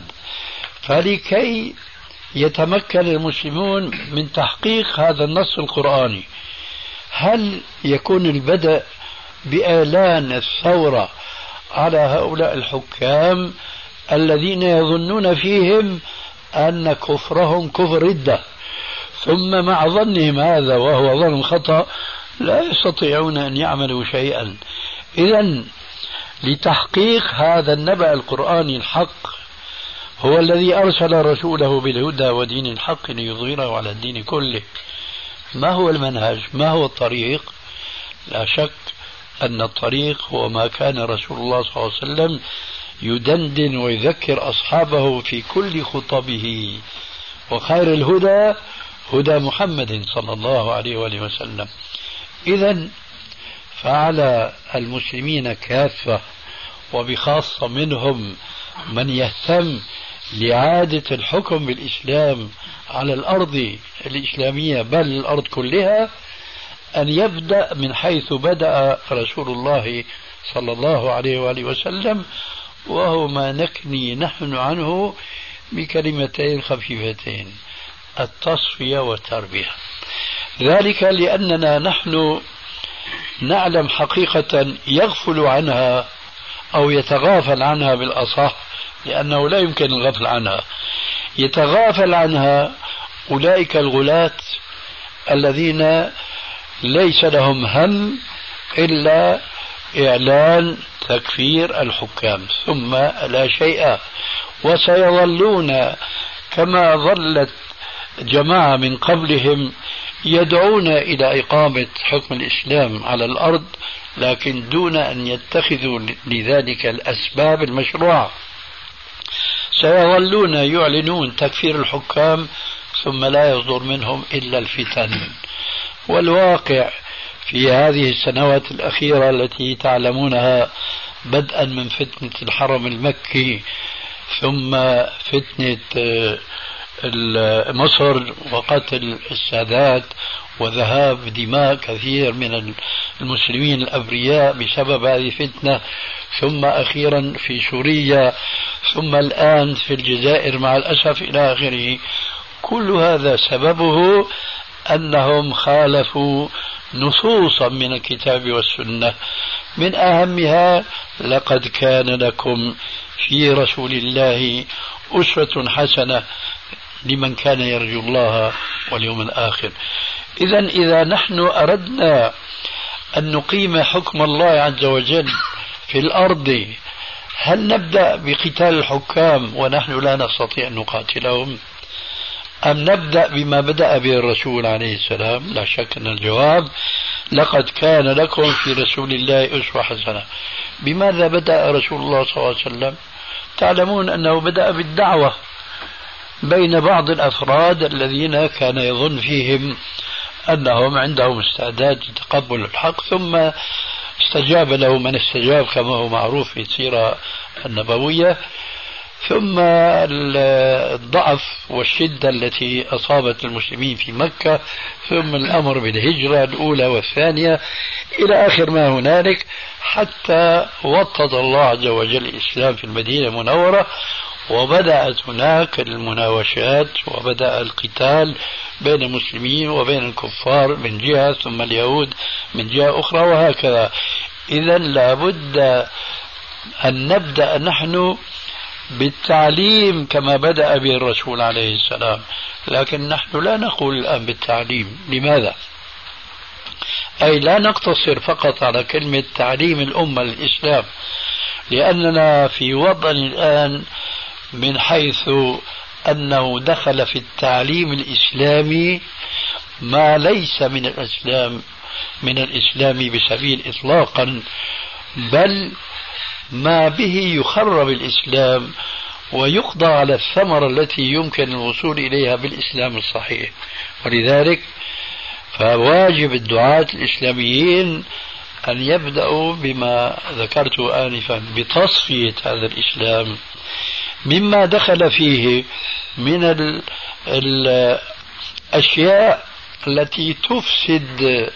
S4: فلكي يتمكن المسلمون من تحقيق هذا النص القرآني، هل يكون البدء بإعلان الثورة على هؤلاء الحكام الذين يظنون فيهم أن كفرهم كفر ردة، ثم مع ظنهم هذا وهو ظن خطأ لا يستطيعون أن يعملوا شيئا؟ إذن لتحقيق هذا النبأ القرآني الحق هو الذي أرسل رسوله بالهدى ودين الحق ليظهره على الدين كله. ما هو المنهج؟ ما هو الطريق؟ لا شك أن الطريق هو ما كان رسول الله صلى الله عليه وسلم يدندن ويذكر أصحابه في كل خطبه، وخير الهدى هدى محمد صلى الله عليه وآله وسلم. إذن فعلى المسلمين كافة وبخاصة منهم من يهتم لإعادة الحكم بالإسلام على الأرض الإسلامية بل الأرض كلها أن يبدأ من حيث بدأ رسول الله صلى الله عليه وآله وسلم، وهو ما نكني نحن عنه بكلمتين خفيفتين: التصفية والتربية. ذلك لأننا نحن نعلم حقيقة يغفل عنها أو يتغافل عنها بالأصح، لأنه لا يمكن الغفل عنها. يتغافل عنها أولئك الغلاة الذين ليس لهم هم إلا إعلان تكفير الحكام ثم لا شيء، وسيظلون كما ظلت جماعة من قبلهم يدعون إلى إقامة حكم الإسلام على الأرض، لكن دون أن يتخذوا لذلك الأسباب المشروعة. سيظلون يعلنون تكفير الحكام ثم لا يصدر منهم إلا الفتن. والواقع في هذه السنوات الأخيرة التي تعلمونها، بدءا من فتنة الحرم المكي ثم فتنة مصر وقتل السادات وذهاب دماء كثير من المسلمين الأبرياء بسبب هذه الفتنة، ثم أخيرا في سوريا، ثم الآن في الجزائر مع الأسف إلى آخره. كل هذا سببه أنهم خالفوا نصوصا من الكتاب والسنة، من أهمها: لقد كان لكم في رسول الله أسوة حسنة لمن كان يرجو الله واليوم الآخر. إذا نحن أردنا أن نقيم حكم الله عز وجل في الأرض، هل نبدأ بقتال الحكام ونحن لا نستطيع أن نقاتلهم، أم نبدأ بما بدأ به الرسول عليه السلام؟ لا شك أن الجواب: لقد كان لكم في رسول الله أسوة حسنة. بماذا بدأ رسول الله صلى الله عليه وسلم؟ تعلمون أنه بدأ بالدعوة بين بعض الأفراد الذين كان يظن فيهم أنهم عندهم استعداد لتقبل الحق، ثم استجاب له من استجاب كما هو معروف في السيرة النبوية. ثم الضعف والشدة التي أصابت المسلمين في مكة، ثم الأمر بالهجرة الأولى والثانية إلى آخر ما هنالك، حتى وطد الله عز وجل الإسلام في المدينة المنورة، وبدأت هناك المناوشات وبدأ القتال بين المسلمين وبين الكفار من جهة، ثم اليهود من جهة أخرى، وهكذا. إذن لابد أن نبدأ نحن بالتعليم كما بدأ به الرسول عليه السلام، لكن نحن لا نقول الآن بالتعليم. لماذا؟ أي لا نقتصر فقط على كلمة تعليم الأمة الإسلام، لأننا في وضع الآن من حيث أنه دخل في التعليم الإسلامي ما ليس من الإسلام بسبيل إطلاقا، بل ما به يخرب الإسلام ويقضى على الثمرة التي يمكن الوصول إليها بالإسلام الصحيح. ولذلك فواجب الدعاة الإسلاميين أن يبدأوا بما ذكرت آنفا، بتصفية هذا الإسلام مما دخل فيه من الأشياء التي تفسد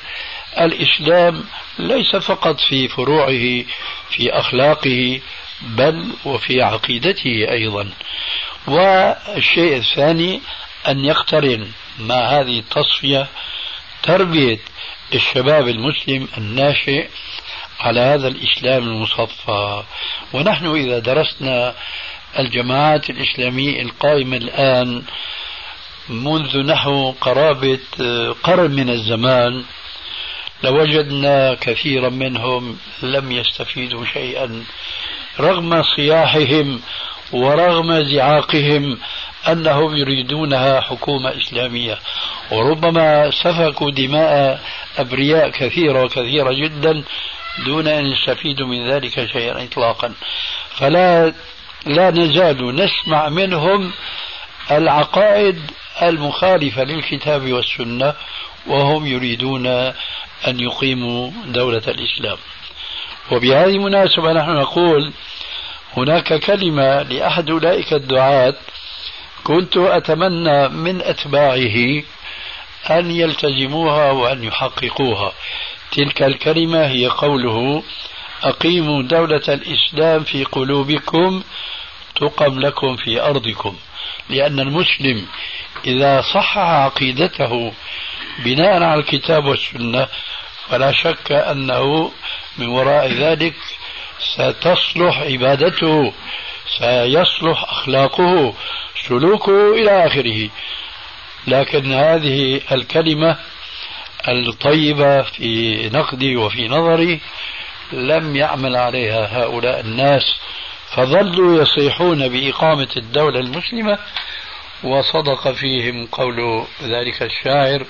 S4: الإسلام ليس فقط في فروعه في أخلاقه بل وفي عقيدته أيضا. والشيء الثاني أن يقترن مع هذه التصفية تربية الشباب المسلم الناشئ على هذا الإسلام المصفى. ونحن إذا درسنا الجماعات الإسلامية القائمة الآن منذ نحو قرابة قرن من الزمان لوجدنا كثيرا منهم لم يستفيدوا شيئا رغم صياحهم ورغم زعاقهم أنهم يريدونها حكومة إسلامية، وربما سفكوا دماء أبرياء كثيرة جدا دون أن يستفيدوا من ذلك شيئا إطلاقا. فلا نزال نسمع منهم العقائد المخالفة للكتاب والسنة وهم يريدون أن يقيموا دولة الإسلام. وبهذه المناسبة نحن نقول هناك كلمة لأحد أولئك الدعاة كنت أتمنى من أتباعه أن يلتزموها وأن يحققوها. تلك الكلمة هي قوله: أقيموا دولة الإسلام في قلوبكم تقم لكم في أرضكم. لأن المسلم إذا صحح عقيدته بناء على الكتاب والسنة فلا شك أنه من وراء ذلك ستصلح عبادته، سيصلح أخلاقه، سلوكه إلى آخره. لكن هذه الكلمة الطيبة في نقدي وفي نظري لم يعمل عليها هؤلاء الناس، فظلوا يصيحون بإقامة الدولة المسلمة. وصدق فيهم قول ذلك الشاعر: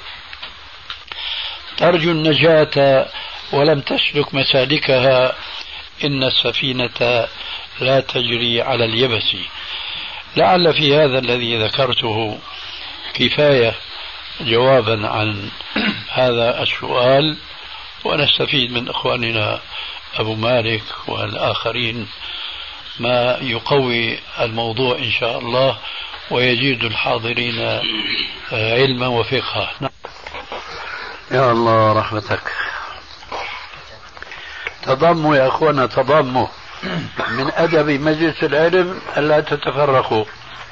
S4: ترجو النجاة ولم تسلك مسالكها، إن السفينة لا تجري على اليبس. لعل في هذا الذي ذكرته كفاية جوابا عن هذا السؤال، ونستفيد من إخواننا أبو مالك والآخرين ما يقوي الموضوع إن شاء الله ويزيد الحاضرين علما وفقها.
S5: يا الله رحمتك. تضموا يا أخوانا، تضموا. من أدب مجلس العلم ألا تتفرقوا.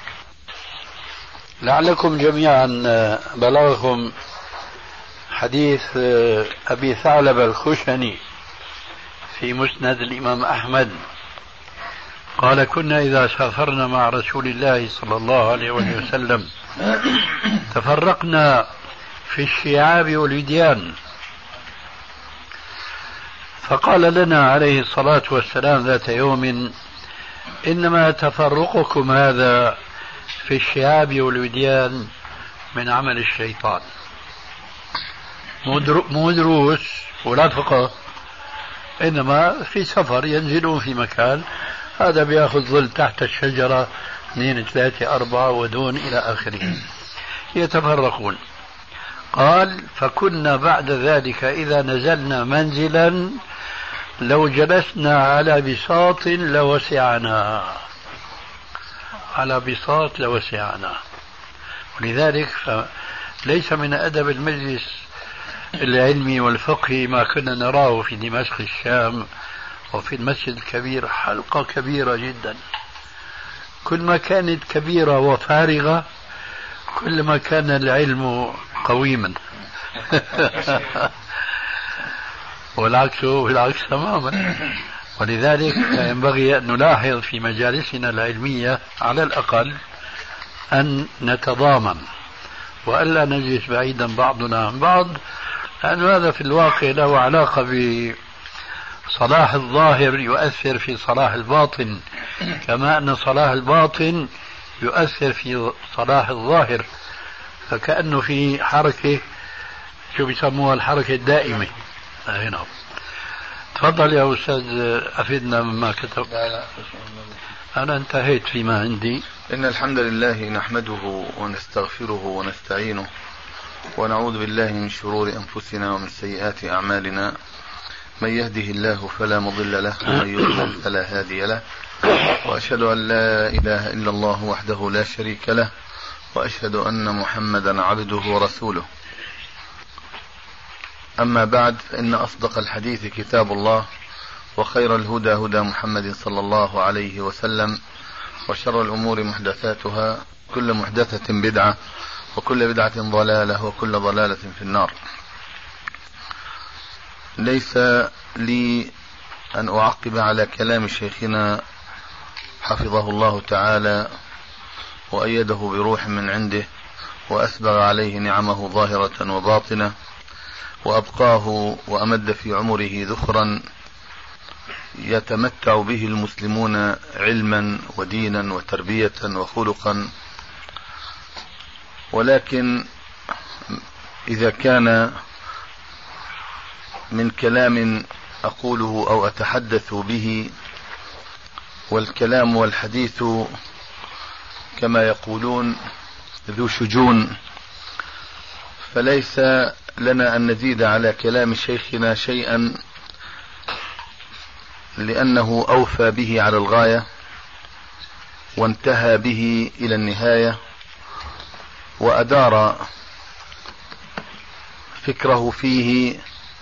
S5: لعلكم جميعا بلغكم حديث أبي ثعلب الخشني في مسند الإمام أحمد قال: كنا إذا سافرنا مع رسول الله صلى الله عليه وسلم تفرقنا في الشعاب والوديان، فقال لنا عليه الصلاة والسلام ذات يوم: إنما تفرقكم هذا في الشعاب والوديان من عمل الشيطان. مو دروس ولا فقه، إنما في سفر ينزلون في مكان، هذا بياخذ ظل تحت الشجرة 2 3 4 ودون إلى آخره، يتفرقون. قال: فكنا بعد ذلك إذا نزلنا منزلا لو جلسنا على بساط لوسعنا، على بساط لوسعنا. ولذلك ليس من أدب المجلس العلمي والفقهي ما كنا نراه في دمشق الشام وفي المسجد الكبير، حلقة كبيرة جدا. كل ما كانت كبيرة وفارغة كل ما كان العلم قويما. والعكس تماما. ولذلك ينبغي أن نلاحظ في مجالسنا العلمية على الأقل أن نتضامن وألا نجلس بعيدا بعضنا عن بعض، لأن هذا في الواقع له علاقة بصلاح الظاهر يؤثر في صلاح الباطن، كما أن صلاح الباطن يؤثر في صلاح الظاهر. فكأنه في حركة شو بيسموها الحركة الدائمة هنا. تفضل يا أستاذ أفيدنا مما كتب. أنا انتهيت فيما عندي.
S6: إن الحمد لله نحمده ونستغفره ونستعينه ونعوذ بالله من شرور أنفسنا ومن سيئات أعمالنا. من يهده الله فلا مضل له ومن يضلل فلا هادي له، وأشهد أن لا إله إلا الله وحده لا شريك له، وأشهد أن محمدا عبده ورسوله. أما بعد، فإن أصدق الحديث كتاب الله، وخير الهدى هدى محمد صلى الله عليه وسلم، وشر الأمور محدثاتها، كل محدثة بدعة، وكل بدعة ضلالة، وكل ضلالة في النار. ليس لي أن أعقب على كلام شيخنا حفظه الله تعالى وأيده بروح من عنده، وأسبغ عليه نعمه ظاهرة وباطنة، وأبقاه وأمد في عمره ذخرا يتمتع به المسلمون علما ودينا وتربية وخلقا. ولكن إذا كان من كلام أقوله أو أتحدث به، والكلام والحديث كما يقولون ذو شجون، فليس لنا أن نزيد على كلام شيخنا شيئا، لأنه أوفى به على الغاية، وانتهى به إلى النهاية، وأدار فكره فيه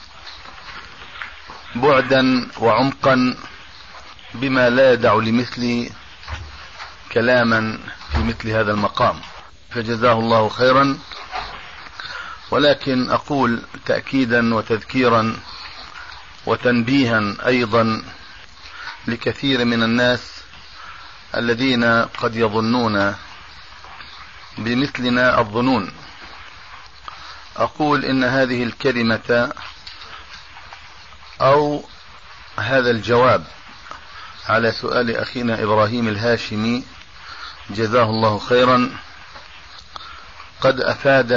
S6: بعدا وعمقا بما لا يدع لمثل كلاما في مثل هذا المقام، فجزاه الله خيرا. ولكن أقول تأكيدا وتذكيرا وتنبيها أيضا لكثير من الناس الذين قد يظنون بمثلنا الظنون، أقول إن هذه الكلمة أو هذا الجواب على سؤال أخينا إبراهيم الهاشمي جزاه الله خيرا قد أفاد،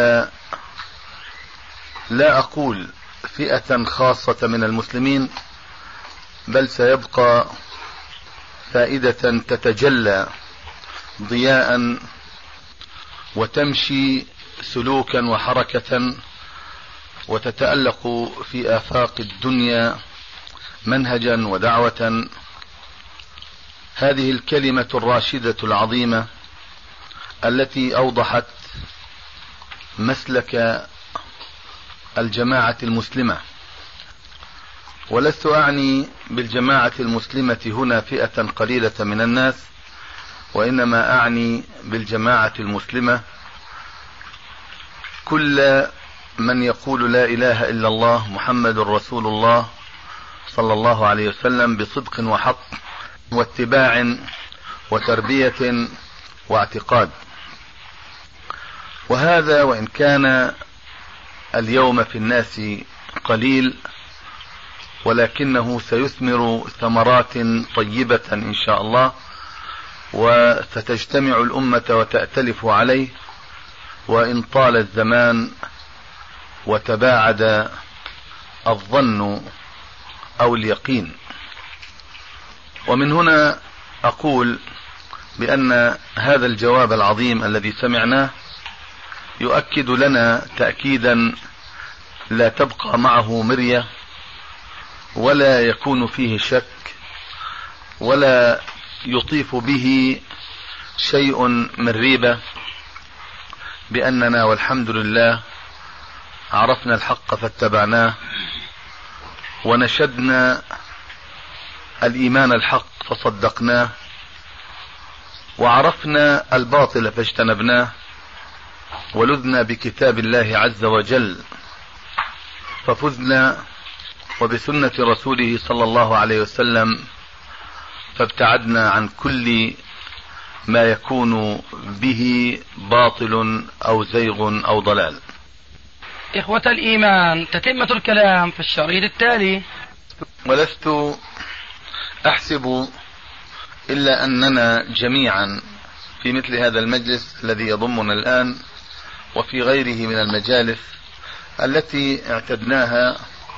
S6: لا أقول فئة خاصة من المسلمين، بل سيبقى فائدة تتجلى ضياء وتمشي سلوكا وحركة، وتتألق في آفاق الدنيا منهجا ودعوة. هذه الكلمة الراشدة العظيمة التي أوضحت مسلك الجماعة المسلمة، ولست أعني بالجماعة المسلمة هنا فئة قليلة من الناس، وإنما أعني بالجماعة المسلمة كل من يقول لا إله إلا الله محمد رسول الله صلى الله عليه وسلم بصدق وحق واتباع وتربية واعتقاد. وهذا وإن كان اليوم في الناس قليل، ولكنه سيثمر ثمرات طيبة إن شاء الله، وستجتمع الأمة وتأتلف عليه، وإن طال الزمان وتباعد الظن أو اليقين. ومن هنا أقول بأن هذا الجواب العظيم الذي سمعناه يؤكد لنا تأكيدا لا تبقى معه مرية، ولا يكون فيه شك، ولا يطيف به شيء من ريبة، بأننا والحمد لله عرفنا الحق فاتبعناه، ونشدنا الإيمان الحق فصدقناه، وعرفنا الباطل فاجتنبناه، ولذنا بكتاب الله عز وجل ففزنا، وبسنة رسوله صلى الله عليه وسلم فابتعدنا عن كل ما يكون به باطل أو زيغ أو ضلال.
S2: إخوة الإيمان، تتمة الكلام في الشريط التالي.
S6: ولست أحسب إلا أننا جميعا في مثل هذا المجلس الذي يضمنا الآن، وفي غيره من المجالس التي اعتدناها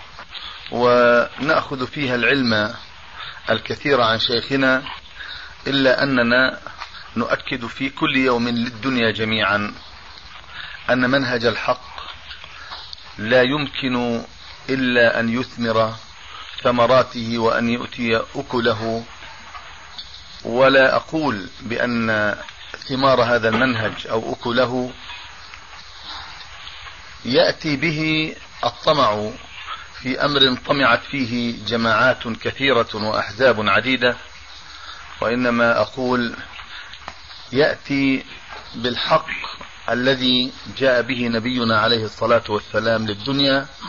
S6: ونأخذ فيها العلم الكثير عن شيخنا، إلا أننا نؤكد في كل يوم للدنيا جميعا أن منهج الحق لا يمكن إلا أن يثمر ثمراته وأن يؤتي أكله. ولا أقول بأن ثمار هذا المنهج أو أكله يأتي به الطمع في أمر طمعت فيه جماعات كثيرة وأحزاب عديدة، وإنما أقول يأتي بالحق الذي جاء به نبينا عليه الصلاة والسلام للدنيا